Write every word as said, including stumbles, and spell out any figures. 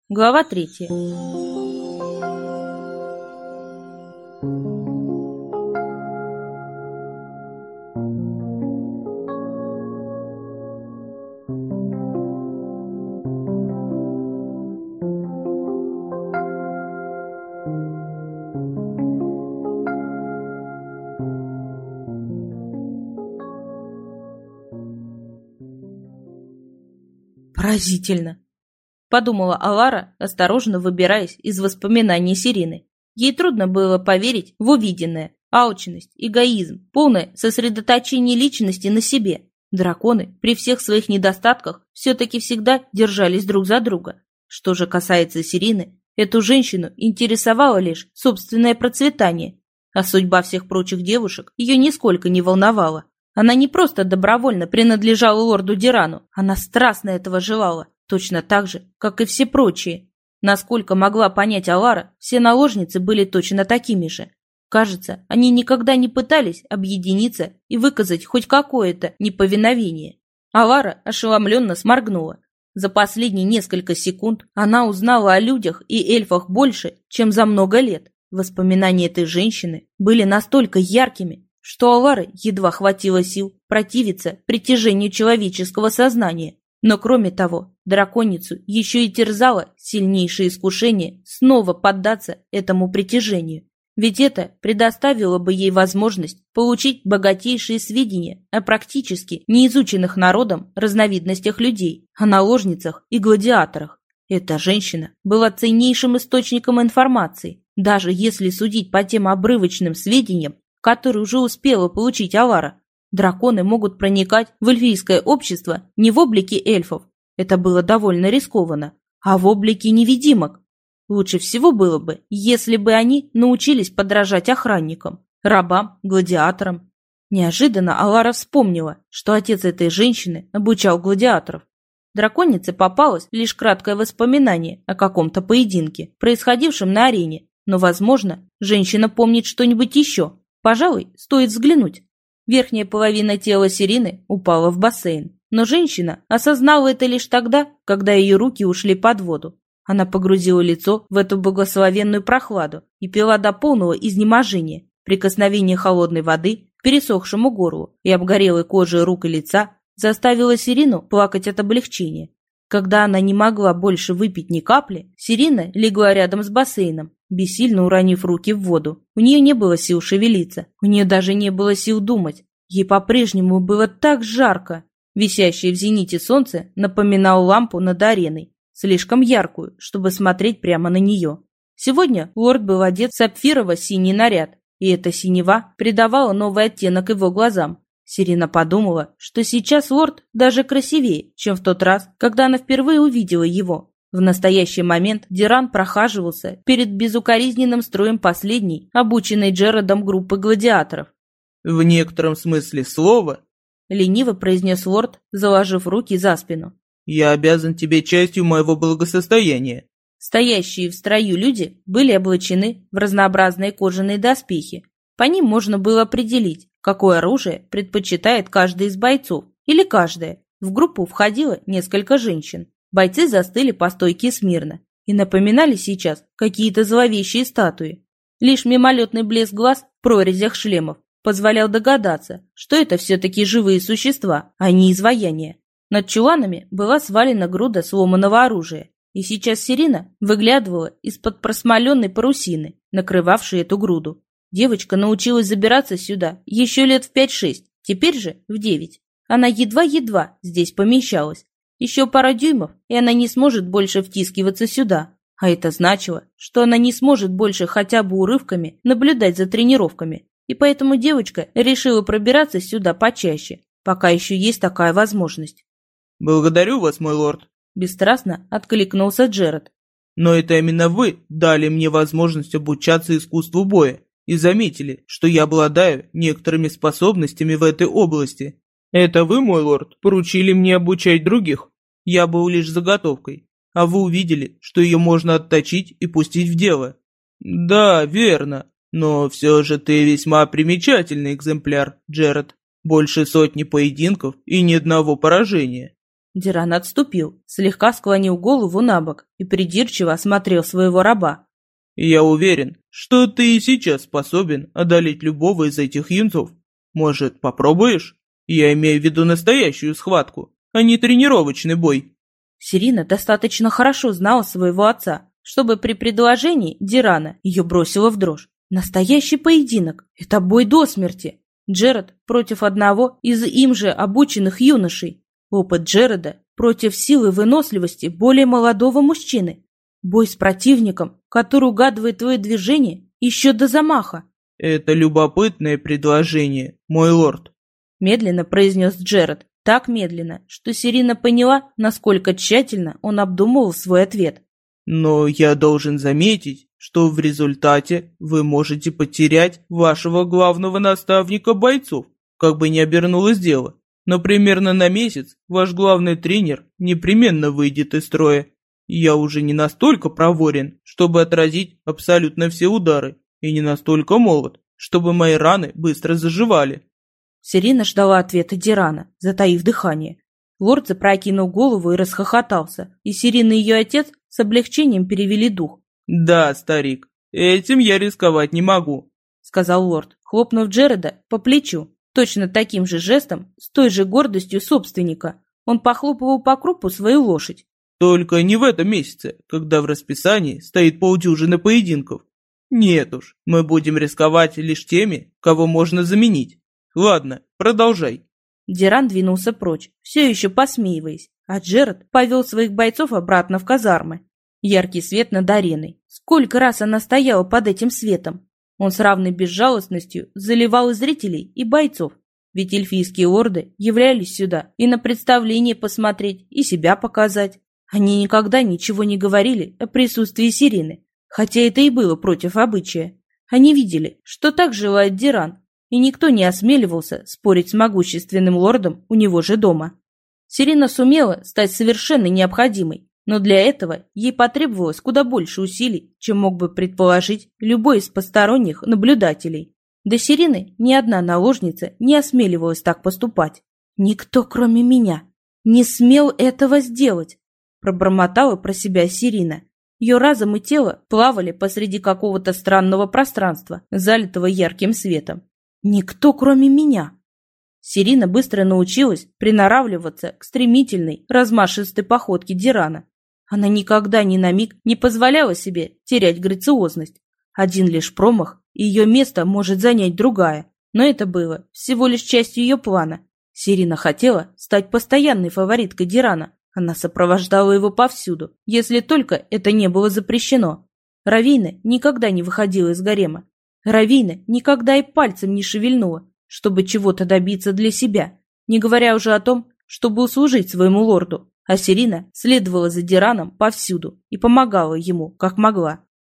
Глава третья. Поразительно, подумала Алара, осторожно выбираясь из воспоминаний Сирины. Ей трудно было поверить в увиденное. Алчность, эгоизм, полное сосредоточение личности на себе. Драконы при всех своих недостатках все-таки всегда держались друг за друга. Что же касается Сирины, эту женщину интересовало лишь собственное процветание, а судьба всех прочих девушек ее нисколько не волновала. Она не просто добровольно принадлежала лорду Дирану, она страстно этого желала, точно так же, как и все прочие. Насколько могла понять Алара, все наложницы были точно такими же. Кажется, они никогда не пытались объединиться и выказать хоть какое-то неповиновение. Алара ошеломленно сморгнула. За последние несколько секунд она узнала о людях и эльфах больше, чем за много лет. Воспоминания этой женщины были настолько яркими, что Алары едва хватило сил противиться притяжению человеческого сознания. Но кроме того, драконицу еще и терзало сильнейшее искушение снова поддаться этому притяжению. Ведь это предоставило бы ей возможность получить богатейшие сведения о практически неизученных народом разновидностях людей, о наложницах и гладиаторах. Эта женщина была ценнейшим источником информации, даже если судить по тем обрывочным сведениям, который уже успела получить Алара. Драконы могут проникать в эльфийское общество не в облике эльфов, это было довольно рискованно, а в облике невидимок. Лучше всего было бы, если бы они научились подражать охранникам, рабам, гладиаторам. Неожиданно Алара вспомнила, что отец этой женщины обучал гладиаторов. Драконице попалось лишь краткое воспоминание о каком-то поединке, происходившем на арене, но, возможно, женщина помнит что-нибудь еще. Пожалуй, стоит взглянуть. Верхняя половина тела Сирины упала в бассейн, но женщина осознала это лишь тогда, когда ее руки ушли под воду. Она погрузила лицо в эту благословенную прохладу и пила до полного изнеможения. Прикосновение холодной воды к пересохшему горлу и обгорелой коже рук и лица заставило Сирину плакать от облегчения. Когда она не могла больше выпить ни капли, Сирина легла рядом с бассейном, бессильно уронив руки в воду. У нее не было сил шевелиться, у нее даже не было сил думать. Ей по-прежнему было так жарко. Висящее в зените солнце напоминало лампу над ареной, слишком яркую, чтобы смотреть прямо на нее. Сегодня лорд был одет в сапфирово-синий наряд, и эта синева придавала новый оттенок его глазам. Сирина подумала, что сейчас лорд даже красивее, чем в тот раз, когда она впервые увидела его. В настоящий момент Диран прохаживался перед безукоризненным строем последней, обученной Джерардом группы гладиаторов. «В некотором смысле слова», — лениво произнес лорд, заложив руки за спину, «я обязан тебе частью моего благосостояния». Стоящие в строю люди были облачены в разнообразные кожаные доспехи. По ним можно было определить, какое оружие предпочитает каждый из бойцов, или каждая. В группу входило несколько женщин. Бойцы застыли по стойке смирно и напоминали сейчас какие-то зловещие статуи. Лишь мимолетный блеск глаз в прорезях шлемов позволял догадаться, что это все-таки живые существа, а не изваяния. Над чуланами была свалена груда сломанного оружия, и сейчас Сирина выглядывала из-под просмоленной парусины, накрывавшей эту груду. Девочка научилась забираться сюда еще лет в пять-шесть, теперь же в девять. Она едва-едва здесь помещалась. Еще пара дюймов, и она не сможет больше втискиваться сюда. А это значило, что она не сможет больше хотя бы урывками наблюдать за тренировками. И поэтому девочка решила пробираться сюда почаще, пока еще есть такая возможность. «Благодарю вас, мой лорд», – бесстрастно откликнулся Джерард. «Но это именно вы дали мне возможность обучаться искусству боя и заметили, что я обладаю некоторыми способностями в этой области. Это вы, мой лорд, поручили мне обучать других. Я был лишь заготовкой, а вы увидели, что ее можно отточить и пустить в дело». «Да, верно. Но все же ты весьма примечательный экземпляр, Джерард. Больше сотни поединков и ни одного поражения». Диран отступил, слегка склонил голову на бок и придирчиво осмотрел своего раба. «Я уверен, что ты и сейчас способен одолеть любого из этих юнцов. Может, попробуешь? Я имею в виду настоящую схватку, а не тренировочный бой». Сирина достаточно хорошо знала своего отца, чтобы при предложении Дирана ее бросило в дрожь. Настоящий поединок – это бой до смерти. Джеред против одного из им же обученных юношей. Опыт Джереда против силы и выносливости более молодого мужчины. Бой с противником, который угадывает твои движения еще до замаха. «Это любопытное предложение, мой лорд», – медленно произнес Джеред. Так медленно, что Сирина поняла, насколько тщательно он обдумывал свой ответ. «Но я должен заметить, что в результате вы можете потерять вашего главного наставника бойцов, как бы ни обернулось дело. Но примерно на месяц ваш главный тренер непременно выйдет из строя. Я уже не настолько проворен, чтобы отразить абсолютно все удары, и не настолько молод, чтобы мои раны быстро заживали». Сирина ждала ответа Дирана, затаив дыхание. Лорд запрокинул голову и расхохотался, и Сирина и ее отец с облегчением перевели дух. «Да, старик, этим я рисковать не могу», — сказал лорд, хлопнув Джереда по плечу. Точно таким же жестом, с той же гордостью собственника, он похлопывал по крупу свою лошадь. «Только не в этом месяце, когда в расписании стоит полдюжины поединков. Нет уж, мы будем рисковать лишь теми, кого можно заменить. Ладно, продолжай». Диран двинулся прочь, все еще посмеиваясь, а Джеред повел своих бойцов обратно в казармы. Яркий свет над ареной. Сколько раз она стояла под этим светом. Он с равной безжалостностью заливал и зрителей, и бойцов. Ведь эльфийские лорды являлись сюда и на представление посмотреть, и себя показать. Они никогда ничего не говорили о присутствии Сирины, хотя это и было против обычая. Они видели, что так желает Диран, и никто не осмеливался спорить с могущественным лордом у него же дома. Сирина сумела стать совершенно необходимой, но для этого ей потребовалось куда больше усилий, чем мог бы предположить любой из посторонних наблюдателей. До Сирины ни одна наложница не осмеливалась так поступать. «Никто, кроме меня, не смел этого сделать», – пробормотала про себя Сирина. Ее разум и тело плавали посреди какого-то странного пространства, залитого ярким светом. «Никто, кроме меня». Сирина быстро научилась приноравливаться к стремительной, размашистой походке Дирана. Она никогда ни на миг не позволяла себе терять грациозность. Один лишь промах, и ее место может занять другая. Но это было всего лишь частью ее плана. Сирина хотела стать постоянной фавориткой Дирана. Она сопровождала его повсюду, если только это не было запрещено. Равина никогда не выходила из гарема. Равина никогда и пальцем не шевельнула, чтобы чего-то добиться для себя, не говоря уже о том, чтобы услужить своему лорду. А Сирина следовала за Дираном повсюду и помогала ему, как могла.